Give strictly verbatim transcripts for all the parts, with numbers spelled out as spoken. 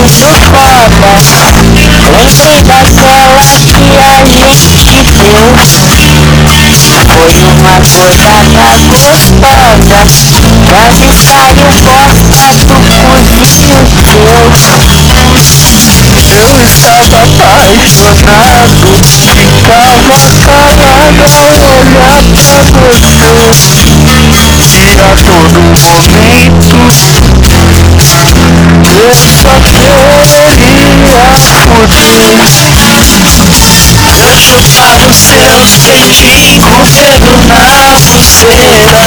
muito foda. Lembrei da cela que a gente deu. Foi uma godada gostosa. Quase saiu bosta do cozinho teu. Eu estava apaixonado, ficava calado ao olhar pra você. E a todo momento eu só queria poder chupar os seus peitinhos correndo na pulseira.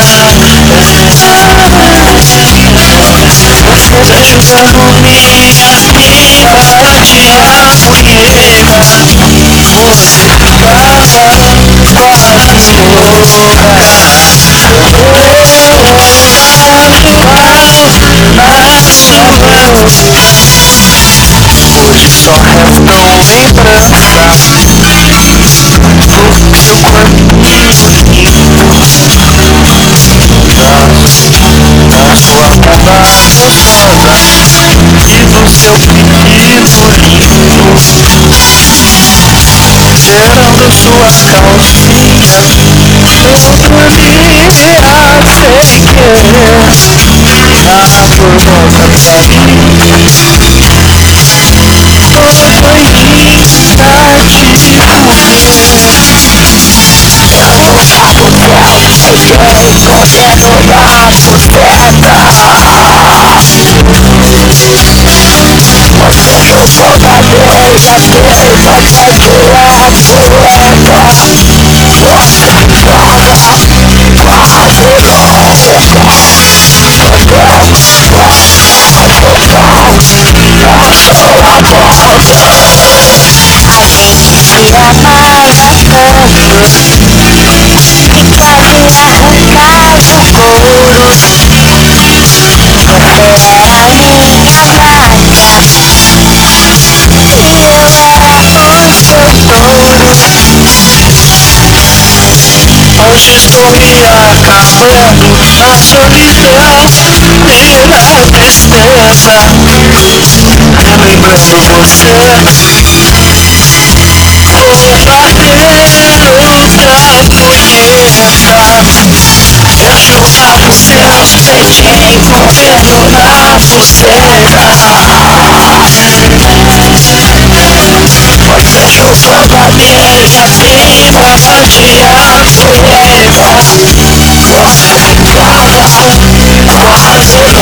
Você beijando minha pica de apunheira. Você ficava quase louca. Hoje só restam lembranças do seu corpinho lindo, da sua bunda gostosa e do seu pepino lindo, cheirando sua calcinha. Eu dormia sem querer na amorosa carinha. Tô doidinha de comer. A gente se amava tanto que quase arrancava o couro. Você era minha vaca e eu era o seu touro. Hoje estou me acabando na solidão e na tristeza, relembrando você. Vou bater outra punheta. Eu chupava os seus peitinhos correndo na pulseira. Você chupando a minha japinha de apunheta. Você ficava gostando